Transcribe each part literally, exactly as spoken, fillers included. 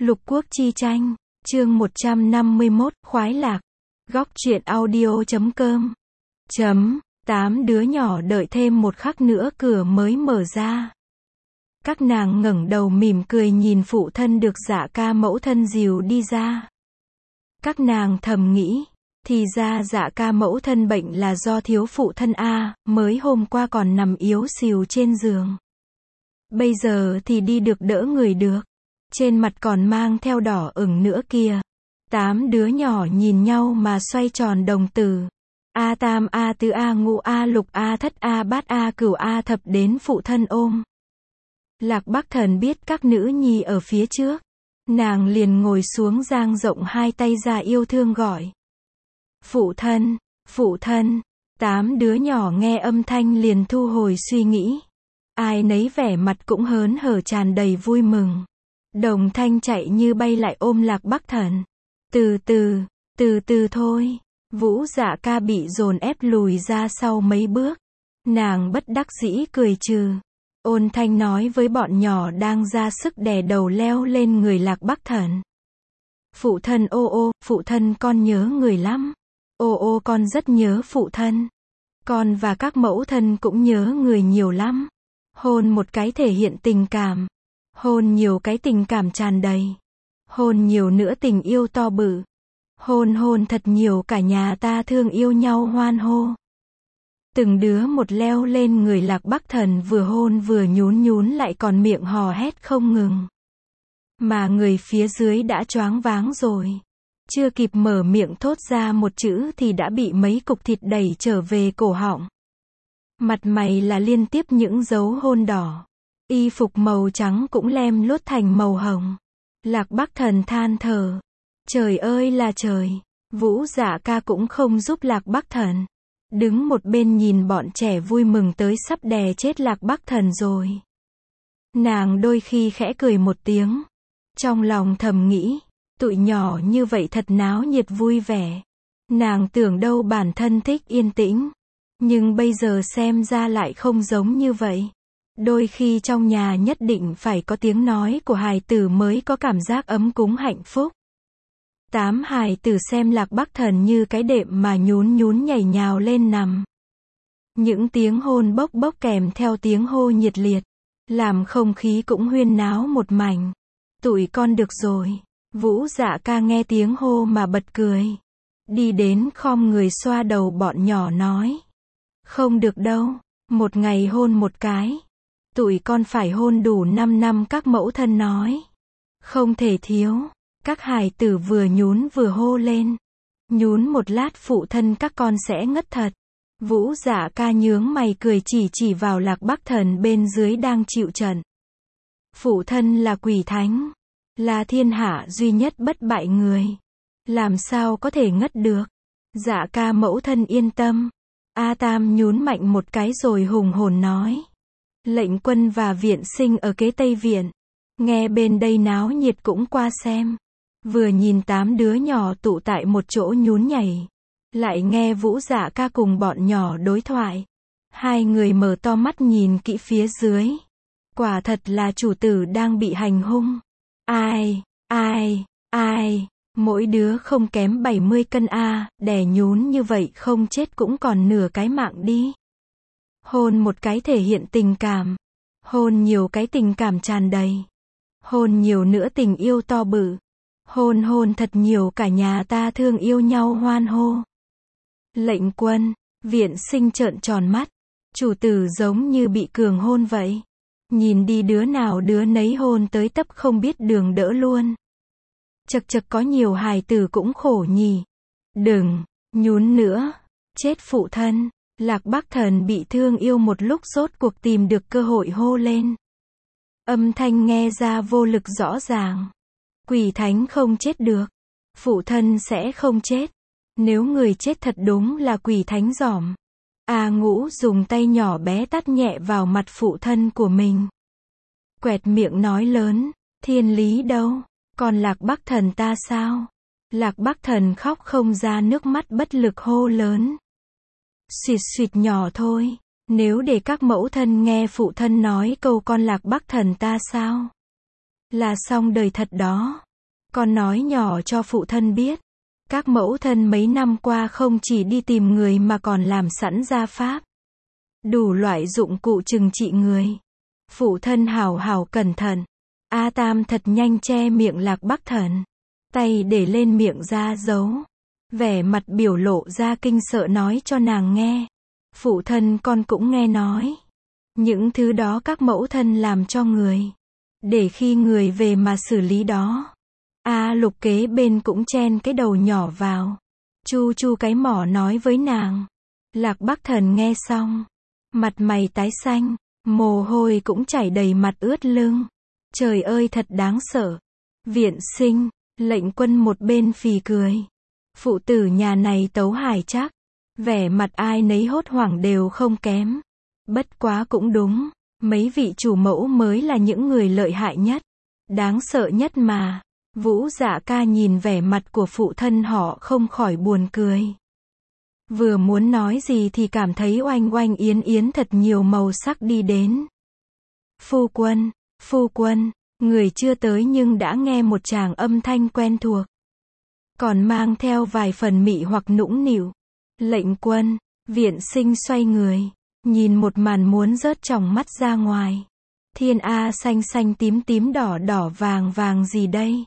Lục Quốc chi tranh, chương một trăm năm mươi mốt, khoái lạc. Góc truyện audio chấm com. Chấm, tám đứa nhỏ đợi thêm một khắc nữa cửa mới mở ra. Các nàng ngẩng đầu mỉm cười nhìn phụ thân được Dạ ca mẫu thân dìu đi ra. Các nàng thầm nghĩ, thì ra Dạ ca mẫu thân bệnh là do thiếu phụ thân a, mới hôm qua còn nằm yếu xìu trên giường. Bây giờ thì đi được đỡ người được. Trên mặt còn mang theo đỏ ửng nữa kìa. Tám đứa nhỏ nhìn nhau mà xoay tròn đồng tử. A tam, A tứ, A ngũ, A lục, A thất, A bát, A cửu, A thập đến phụ thân ôm. Lạc Bắc Thần biết các nữ nhi ở phía trước. Nàng liền ngồi xuống dang rộng hai tay ra yêu thương gọi. Phụ thân, phụ thân. Tám đứa nhỏ nghe âm thanh liền thu hồi suy nghĩ. Ai nấy vẻ mặt cũng hớn hở tràn đầy vui mừng. Đồng Thanh chạy như bay lại ôm Lạc Bắc Thần. Từ từ, từ từ thôi. Vũ Dạ ca bị dồn ép lùi ra sau mấy bước. Nàng bất đắc dĩ cười trừ. Ôn Thanh nói với bọn nhỏ đang ra sức đè đầu leo lên người Lạc Bắc Thần. Phụ thân ô ô, phụ thân con nhớ người lắm. Ô ô con rất nhớ phụ thân. Con và các mẫu thân cũng nhớ người nhiều lắm. Hôn một cái thể hiện tình cảm. Hôn nhiều cái tình cảm tràn đầy. Hôn nhiều nữa tình yêu to bự. Hôn hôn thật nhiều cả nhà ta thương yêu nhau hoan hô. Từng đứa một leo lên người Lạc Bắc Thần vừa hôn vừa nhún nhún lại còn miệng hò hét không ngừng. Mà người phía dưới đã choáng váng rồi. Chưa kịp mở miệng thốt ra một chữ thì đã bị mấy cục thịt đẩy trở về cổ họng. Mặt mày là liên tiếp những dấu hôn đỏ. Y phục màu trắng cũng lem lốt thành màu hồng. Lạc Bắc Thần than thở. Trời ơi là trời. Vũ Dạ ca cũng không giúp Lạc Bắc Thần. Đứng một bên nhìn bọn trẻ vui mừng tới sắp đè chết Lạc Bắc Thần rồi. Nàng đôi khi khẽ cười một tiếng. Trong lòng thầm nghĩ, tụi nhỏ như vậy thật náo nhiệt vui vẻ. Nàng tưởng đâu bản thân thích yên tĩnh. Nhưng bây giờ xem ra lại không giống như vậy. Đôi khi trong nhà nhất định phải có tiếng nói của hài tử mới có cảm giác ấm cúng hạnh phúc. Tám hài tử xem Lạc Bắc Thần như cái đệm mà nhún nhún nhảy nhào lên nằm. Những tiếng hôn bốc bốc kèm theo tiếng hô nhiệt liệt. Làm không khí cũng huyên náo một mảnh. Tụi con được rồi. Vũ Dạ ca nghe tiếng hô mà bật cười. Đi đến khom người xoa đầu bọn nhỏ nói. Không được đâu. Một ngày hôn một cái. Tụi con phải hôn đủ năm năm các mẫu thân nói. Không thể thiếu. Các hài tử vừa nhún vừa hô lên. Nhún một lát phụ thân các con sẽ ngất thật. Vũ Dạ ca nhướng mày cười chỉ chỉ vào Lạc Bắc Thần bên dưới đang chịu trận. Phụ thân là quỷ thánh. Là thiên hạ duy nhất bất bại người. Làm sao có thể ngất được. Dạ ca mẫu thân yên tâm. A Tam nhún mạnh một cái rồi hùng hồn nói. Lệnh quân và viện sinh ở kế Tây Viện. Nghe bên đây náo nhiệt cũng qua xem. Vừa nhìn tám đứa nhỏ tụ tại một chỗ nhún nhảy. Lại nghe Vũ Dạ ca cùng bọn nhỏ đối thoại. Hai người mở to mắt nhìn kỹ phía dưới. Quả thật là chủ tử đang bị hành hung. Ai, ai, ai, mỗi đứa không kém bảy mươi cân a, đè nhún như vậy không chết cũng còn nửa cái mạng đi. Hôn một cái thể hiện tình cảm. Hôn nhiều cái tình cảm tràn đầy. Hôn nhiều nữa tình yêu to bự. Hôn hôn thật nhiều cả nhà ta thương yêu nhau hoan hô. Lệnh quân, viện sinh trợn tròn mắt. Chủ tử giống như bị cường hôn vậy. Nhìn đi đứa nào đứa nấy hôn tới tấp không biết đường đỡ luôn. Chật chật có nhiều hài tử cũng khổ nhỉ. Đừng, nhún nữa. Chết phụ thân. Lạc Bắc Thần bị thương yêu một lúc rốt cuộc tìm được cơ hội hô lên. Âm thanh nghe ra vô lực rõ ràng. Quỷ thánh không chết được. Phụ thân sẽ không chết. Nếu người chết thật đúng là quỷ thánh giỏm. A Ngũ dùng tay nhỏ bé tát nhẹ vào mặt phụ thân của mình. Quẹt miệng nói lớn. Thiên lý đâu? Còn Lạc Bắc Thần ta sao? Lạc Bắc Thần khóc không ra nước mắt bất lực hô lớn. Xuyệt xuyệt nhỏ thôi. Nếu để các mẫu thân nghe phụ thân nói câu con Lạc Bắc Thần ta sao? Là xong đời thật đó. con nói nhỏ cho phụ thân biết. Các mẫu thân mấy năm qua không chỉ đi tìm người mà còn làm sẵn gia pháp. Đủ loại dụng cụ trừng trị người. Phụ thân hào hào cẩn thận. A Tam thật nhanh che miệng Lạc Bắc Thần. Tay để lên miệng ra giấu. Vẻ mặt biểu lộ ra kinh sợ nói cho nàng nghe. Phụ thân con cũng nghe nói. Những thứ đó các mẫu thân làm cho người. Để khi người về mà xử lý đó. A Lục kế bên cũng chen cái đầu nhỏ vào. Chu chu cái mỏ nói với nàng. Lạc Bắc Thần nghe xong. Mặt mày tái xanh. Mồ hôi cũng chảy đầy mặt ướt lưng. Trời ơi thật đáng sợ. Viện Sinh, Lệnh Quân một bên phì cười. Phụ tử nhà này tấu hài chắc. Vẻ mặt ai nấy hốt hoảng đều không kém. Bất quá cũng đúng. Mấy vị chủ mẫu mới là những người lợi hại nhất. Đáng sợ nhất mà. Vũ Dạ Ca nhìn vẻ mặt của phụ thân họ không khỏi buồn cười. Vừa muốn nói gì thì cảm thấy oanh oanh yến yến thật nhiều màu sắc đi đến. Phu quân, phu quân, người chưa tới nhưng đã nghe một tràng âm thanh quen thuộc. Còn mang theo vài phần mị hoặc nũng nịu. Lệnh Quân, Viện Sinh xoay người. Nhìn một màn muốn rớt tròng mắt ra ngoài. Thiên A xanh xanh tím tím đỏ đỏ vàng vàng gì đây?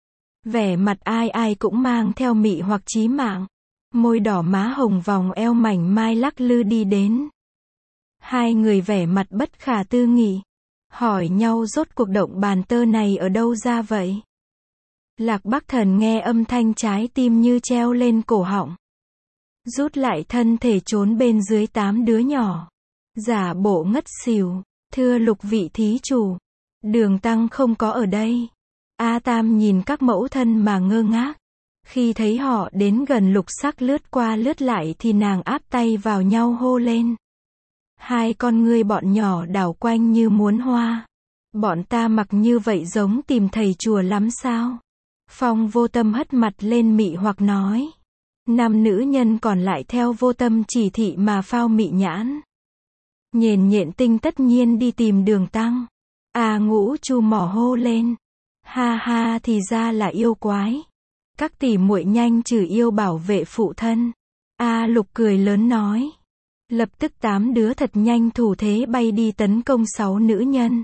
Vẻ mặt ai ai cũng mang theo mị hoặc chí mạng. Môi đỏ má hồng vòng eo mảnh mai lắc lư đi đến. Hai người vẻ mặt bất khả tư nghị. Hỏi nhau rốt cuộc động bàn tơ này ở đâu ra vậy? Lạc Bắc Thần nghe âm thanh trái tim như treo lên cổ họng. Rút lại thân thể trốn bên dưới tám đứa nhỏ. Giả bộ ngất xỉu. Thưa Lục vị thí chủ. Đường Tăng không có ở đây. A Tam nhìn các mẫu thân mà ngơ ngác. Khi thấy họ đến gần lục sắc lướt qua lướt lại thì nàng áp tay vào nhau hô lên. Hai con ngươi bọn nhỏ đảo quanh như muốn hoa. Bọn ta mặc như vậy giống tìm thầy chùa lắm sao? Phong Vô Tâm hất mặt lên mị hoặc nói. Năm nữ nhân còn lại theo Vô Tâm chỉ thị mà phao mị nhãn. Nhện Nhện Tinh tất nhiên đi tìm Đường Tăng. A Ngũ Chu mỏ hô lên. Ha ha thì ra là yêu quái. Các tỷ muội nhanh trừ yêu bảo vệ phụ thân. A Lục cười lớn nói. Lập tức tám đứa thật nhanh thủ thế bay đi tấn công sáu nữ nhân.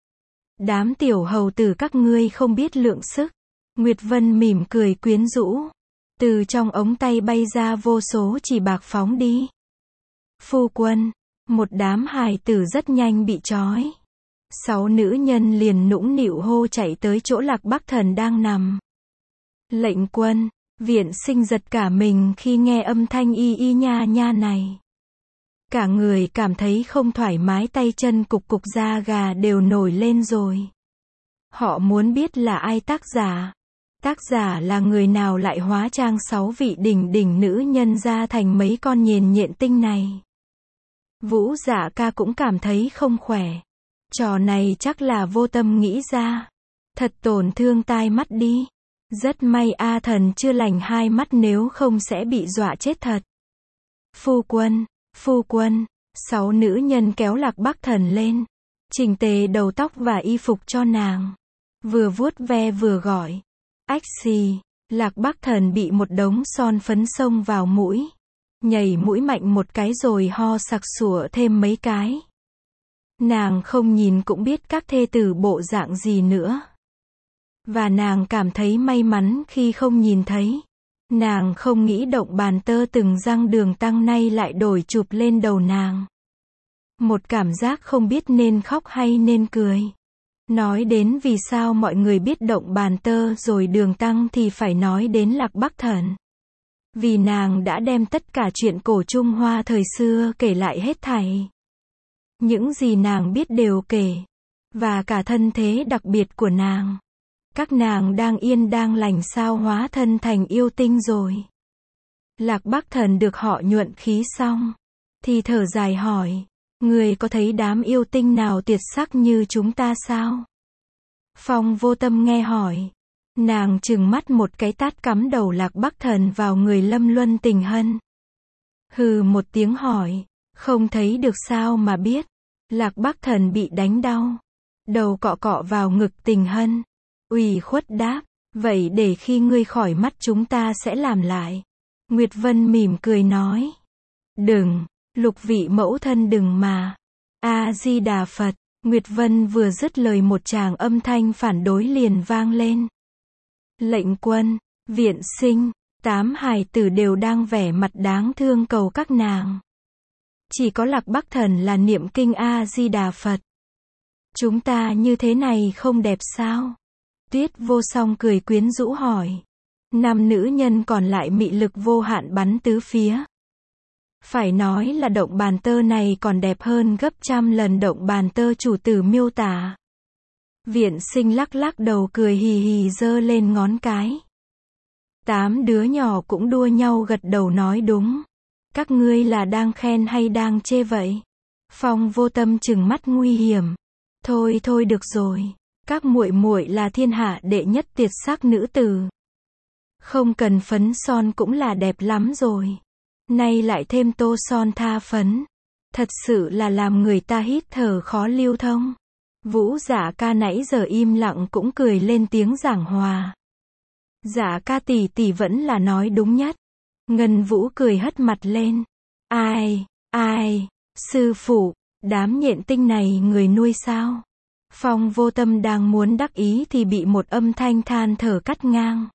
Đám tiểu hầu tử các ngươi không biết lượng sức. Nguyệt Vân mỉm cười quyến rũ. Từ trong ống tay bay ra vô số chỉ bạc phóng đi. Phu quân, một đám hài tử rất nhanh bị trói. Sáu nữ nhân liền nũng nịu hô chạy tới chỗ Lạc Bắc Thần đang nằm. Lệnh Quân, Viện Sinh giật cả mình khi nghe âm thanh y y nha nha này. Cả người cảm thấy không thoải mái, tay chân cục cục da gà đều nổi lên rồi. Họ muốn biết là ai tác giả. Tác giả là người nào lại hóa trang sáu vị đỉnh đỉnh nữ nhân ra thành mấy con nhện nhện tinh này. Vũ Dạ Ca cũng cảm thấy không khỏe. Trò này chắc là Vô Tâm nghĩ ra. Thật tổn thương tai mắt đi. Rất may A Thần chưa lành hai mắt, nếu không sẽ bị dọa chết thật. Phu quân, phu quân, sáu nữ nhân kéo Lạc Bắc Thần lên. Chỉnh tề đầu tóc và y phục cho nàng. Vừa vuốt ve vừa gọi. Ách xì, Lạc Bắc Thần bị một đống son phấn xông vào mũi. Nhảy mũi mạnh một cái rồi ho sặc sủa thêm mấy cái. Nàng không nhìn cũng biết các thê tử bộ dạng gì nữa. Và nàng cảm thấy may mắn khi không nhìn thấy. Nàng không nghĩ động bàn tơ từng răng Đường Tăng nay lại đổi chụp lên đầu nàng. Một cảm giác không biết nên khóc hay nên cười. Nói đến vì sao mọi người biết động bàn tơ rồi Đường Tăng thì phải nói đến Lạc Bắc Thần. Vì nàng đã đem tất cả chuyện cổ Trung Hoa thời xưa kể lại hết thảy. Những gì nàng biết đều kể. Và cả thân thế đặc biệt của nàng. Các nàng đang yên đang lành sao hóa thân thành yêu tinh rồi. Lạc Bắc Thần được họ nhuận khí xong. Thì thở dài hỏi. Người có thấy đám yêu tinh nào tuyệt sắc như chúng ta sao? Phong Vô Tâm nghe hỏi. Nàng trừng mắt một cái tát cắm đầu Lạc Bắc Thần vào người Lâm Luân Tình Hân. Hừ một tiếng hỏi. Không thấy được sao mà biết. Lạc Bắc Thần bị đánh đau. Đầu cọ cọ vào ngực Tình Hân. Ủy khuất đáp. Vậy để khi ngươi khỏi mắt chúng ta sẽ làm lại. Nguyệt Vân mỉm cười nói. Đừng, Lục vị mẫu thân đừng mà. A-di-đà Phật. Nguyệt Vân vừa dứt lời một tràng âm thanh phản đối liền vang lên. Lệnh quân, viện sinh, tám hài tử đều đang vẻ mặt đáng thương cầu các nàng. Chỉ có Lạc Bắc Thần là niệm kinh A-di-đà Phật. Chúng ta như thế này không đẹp sao? Tuyết Vô Song cười quyến rũ hỏi. Năm nữ nhân còn lại mị lực vô hạn bắn tứ phía. Phải nói là động bàn tơ này còn đẹp hơn gấp trăm lần động bàn tơ chủ tử miêu tả. Viện sinh lắc lắc đầu cười hì hì giơ lên ngón cái. Tám đứa nhỏ cũng đua nhau gật đầu nói đúng. Các ngươi là đang khen hay đang chê vậy? Phong Vô Tâm trừng mắt nguy hiểm. Thôi thôi được rồi. Các muội muội là thiên hạ đệ nhất tuyệt sắc nữ tử. Không cần phấn son cũng là đẹp lắm rồi. Nay lại thêm tô son tha phấn. Thật sự là làm người ta hít thở khó lưu thông. Vũ Dạ Ca nãy giờ im lặng cũng cười lên tiếng giảng hòa. Dạ Ca tỷ tỷ vẫn là nói đúng nhất. Ngân Vũ cười hất mặt lên. Ai, ai, sư phụ, đám nhện tinh này người nuôi sao? Phong Vô Tâm đang muốn đắc ý thì bị một âm thanh than thở cắt ngang.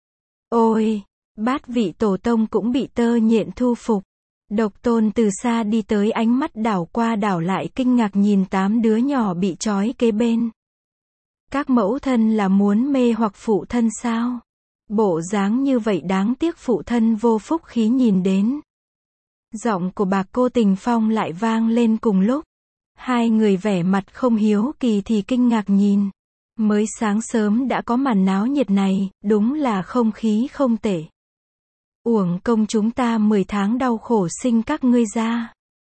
Ôi, bát vị tổ tông cũng bị tơ nhện thu phục. Độc Tôn từ xa đi tới ánh mắt đảo qua đảo lại kinh ngạc nhìn tám đứa nhỏ bị trói kế bên. Các mẫu thân là muốn mê hoặc phụ thân sao? Bộ dáng như vậy đáng tiếc phụ thân vô phúc khí nhìn đến. Giọng của bà cô Tình Phong lại vang lên cùng lúc. Hai người vẻ mặt không hiếu kỳ thì kinh ngạc nhìn. Mới sáng sớm đã có màn náo nhiệt này, đúng là không khí không tệ. Uổng công chúng ta mười tháng đau khổ sinh các ngươi ra.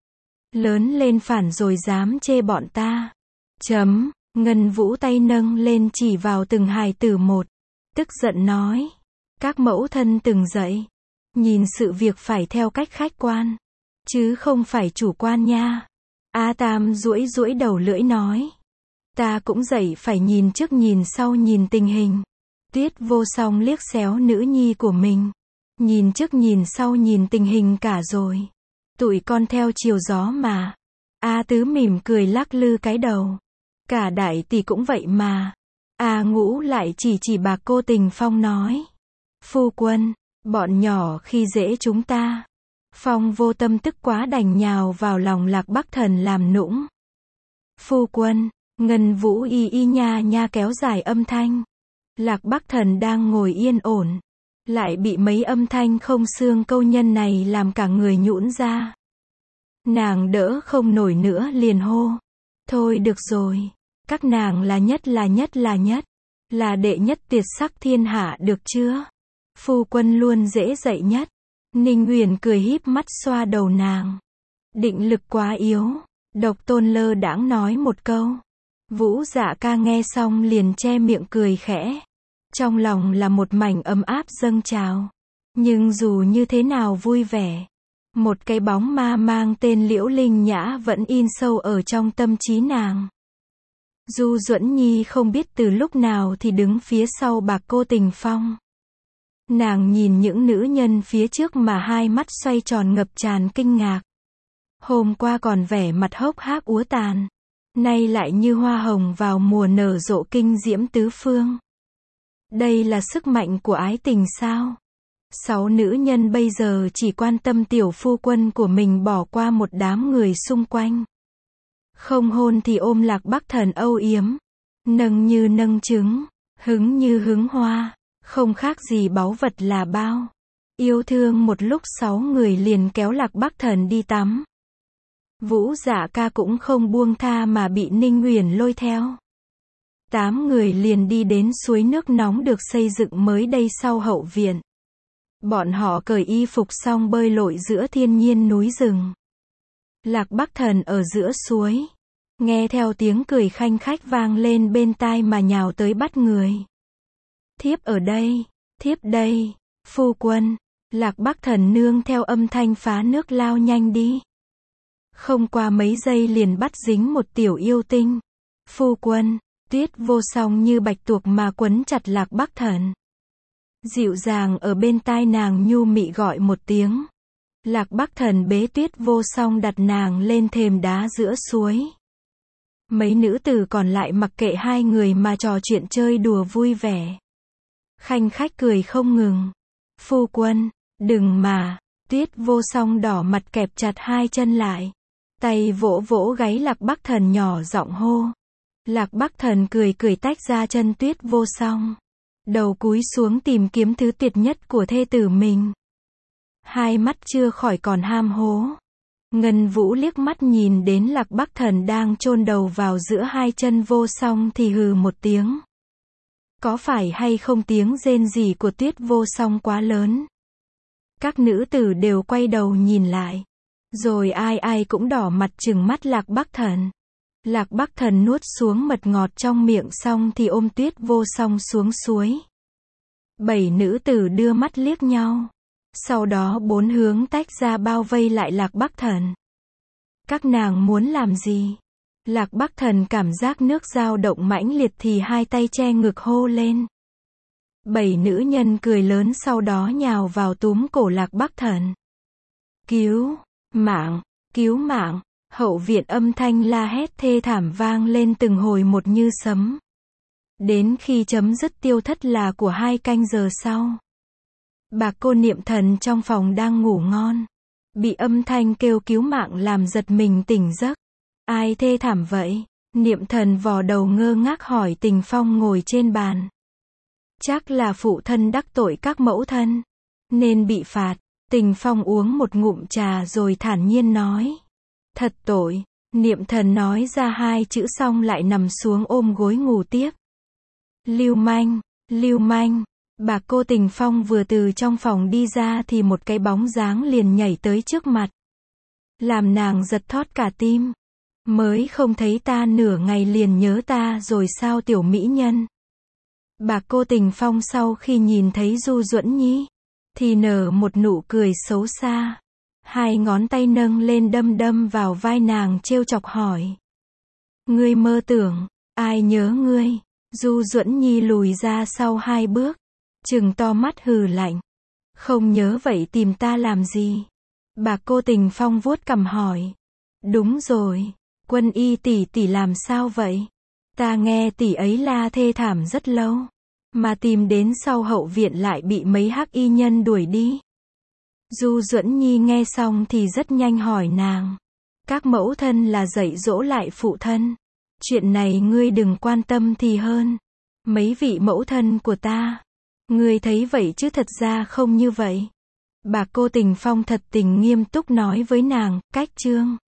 Lớn lên phản rồi dám chê bọn ta. Chấm, Ngân Vũ tay nâng lên chỉ vào từng hài tử một. Tức giận nói. Các mẫu thân từng dậy. Nhìn sự việc phải theo cách khách quan. Chứ không phải chủ quan nha. A Tam duỗi duỗi đầu lưỡi nói. Ta cũng dậy phải nhìn trước nhìn sau nhìn tình hình. Tuyết Vô Song liếc xéo nữ nhi của mình. Nhìn trước nhìn sau nhìn tình hình cả rồi. Tụi con theo chiều gió mà. A Tứ mỉm cười lắc lư cái đầu. Cả đại tỷ cũng vậy mà. A Ngũ lại chỉ chỉ bà cô Tình Phong nói. Phu quân, bọn nhỏ khi dễ chúng ta. Phong Vô Tâm tức quá đành nhào vào lòng Lạc Bắc Thần làm nũng. Phu quân, Ngân Vũ y y nha nha kéo dài âm thanh. Lạc Bắc Thần đang ngồi yên ổn. Lại bị mấy âm thanh không xương câu nhân này làm cả người nhũn ra. Nàng đỡ không nổi nữa liền hô. Thôi được rồi. Các nàng là nhất là nhất là nhất. Là đệ nhất tuyệt sắc thiên hạ được chưa? Phu quân luôn dễ dạy nhất. Ninh Uyển cười híp mắt xoa đầu nàng. Định lực quá yếu. Độc Tôn lơ đãng nói một câu. Vũ Dạ Ca nghe xong liền che miệng cười khẽ. Trong lòng là một mảnh ấm áp dâng trào. Nhưng dù như thế nào vui vẻ. Một cái bóng ma mang tên Liễu Linh Nhã vẫn in sâu ở trong tâm trí nàng. Du Duẫn Nhi không biết từ lúc nào thì đứng phía sau bà cô Tình Phong. Nàng nhìn những nữ nhân phía trước mà hai mắt xoay tròn ngập tràn kinh ngạc. Hôm qua còn vẻ mặt hốc hác úa tàn. Nay lại như hoa hồng vào mùa nở rộ kinh diễm tứ phương. Đây là sức mạnh của ái tình sao? Sáu nữ nhân bây giờ chỉ quan tâm tiểu phu quân của mình bỏ qua một đám người xung quanh. Không hôn thì ôm Lạc Bắc Thần âu yếm. Nâng như nâng trứng. Hứng như hứng hoa. Không khác gì báu vật là bao. Yêu thương một lúc sáu người liền kéo Lạc Bắc Thần đi tắm. Vũ Dạ Ca cũng không buông tha mà bị Ninh Uyển lôi theo. Tám người liền đi đến suối nước nóng được xây dựng mới đây sau hậu viện. Bọn họ cởi y phục xong bơi lội giữa thiên nhiên núi rừng. Lạc Bắc Thần ở giữa suối. Nghe theo tiếng cười khanh khách vang lên bên tai mà nhào tới bắt người. Thiếp ở đây, thiếp đây, phu quân. Lạc Bắc Thần nương theo âm thanh phá nước lao nhanh đi. Không qua mấy giây liền bắt dính một tiểu yêu tinh. Phu quân, Tuyết Vô Song như bạch tuộc mà quấn chặt Lạc Bắc Thần. Dịu dàng ở bên tai nàng nhu mị gọi một tiếng. Lạc Bắc Thần bế Tuyết Vô Song đặt nàng lên thềm đá giữa suối. Mấy nữ tử còn lại mặc kệ hai người mà trò chuyện chơi đùa vui vẻ. Khanh khách cười không ngừng. Phu quân, đừng mà. Tuyết Vô Song đỏ mặt kẹp chặt hai chân lại. Tay vỗ vỗ gáy Lạc Bắc Thần nhỏ giọng hô. Lạc Bắc Thần cười cười tách ra chân Tuyết Vô Song. Đầu cúi xuống tìm kiếm thứ tuyệt nhất của thê tử mình. Hai mắt chưa khỏi còn ham hố. Ngân Vũ liếc mắt nhìn đến Lạc Bắc Thần đang chôn đầu vào giữa hai chân Vô Song thì hừ một tiếng. Có phải hay không tiếng rên rỉ của Tuyết Vô Song quá lớn? Các nữ tử đều quay đầu nhìn lại. Rồi ai ai cũng đỏ mặt trừng mắt Lạc Bắc Thần. Lạc Bắc Thần nuốt xuống mật ngọt trong miệng xong thì ôm Tuyết Vô Song xuống suối. Bảy nữ tử đưa mắt liếc nhau. Sau đó bốn hướng tách ra bao vây lại Lạc Bắc Thần. Các nàng muốn làm gì? Lạc Bắc Thần cảm giác nước dao động mãnh liệt thì hai tay che ngực hô lên. Bảy nữ nhân cười lớn sau đó nhào vào túm cổ Lạc Bắc Thần. Cứu mạng, cứu mạng, hậu viện âm thanh la hét thê thảm vang lên từng hồi một như sấm. Đến khi chấm dứt tiêu thất là của hai canh giờ sau. Bà cô Niệm Thần trong phòng đang ngủ ngon. Bị âm thanh kêu cứu mạng làm giật mình tỉnh giấc. Ai thê thảm vậy? Niệm Thần vò đầu ngơ ngác hỏi Tình Phong ngồi trên bàn. Chắc là phụ thân đắc tội các mẫu thân, nên bị phạt. Tình Phong uống một ngụm trà rồi thản nhiên nói. Thật tội. Niệm Thần nói ra hai chữ xong lại nằm xuống ôm gối ngủ tiếp. Lưu manh, lưu manh. Bà cô Tình Phong vừa từ trong phòng đi ra thì một cái bóng dáng liền nhảy tới trước mặt. Làm nàng giật thót cả tim. Mới không thấy ta nửa ngày liền nhớ ta rồi sao tiểu mỹ nhân? Bà cô Tình Phong sau khi nhìn thấy Du Duẫn Nhi, thì nở một nụ cười xấu xa. Hai ngón tay nâng lên đâm đâm vào vai nàng trêu chọc hỏi. Ngươi mơ tưởng, ai nhớ ngươi? Du Duẫn Nhi lùi ra sau hai bước. Trừng to mắt hừ lạnh. Không nhớ vậy tìm ta làm gì? Bà cô Tình Phong vuốt cằm hỏi. Đúng rồi, Quân Y tỷ tỷ làm sao vậy? Ta nghe tỷ ấy la thê thảm rất lâu, mà tìm đến sau hậu viện lại bị mấy hắc y nhân đuổi đi. Du Duẫn Nhi nghe xong thì rất nhanh hỏi nàng. Các mẫu thân là dạy dỗ lại phụ thân. Chuyện này ngươi đừng quan tâm thì hơn. Mấy vị mẫu thân của ta. Ngươi thấy vậy chứ thật ra không như vậy. Bà cô Tình Phong thật tình nghiêm túc nói với nàng, cách chương.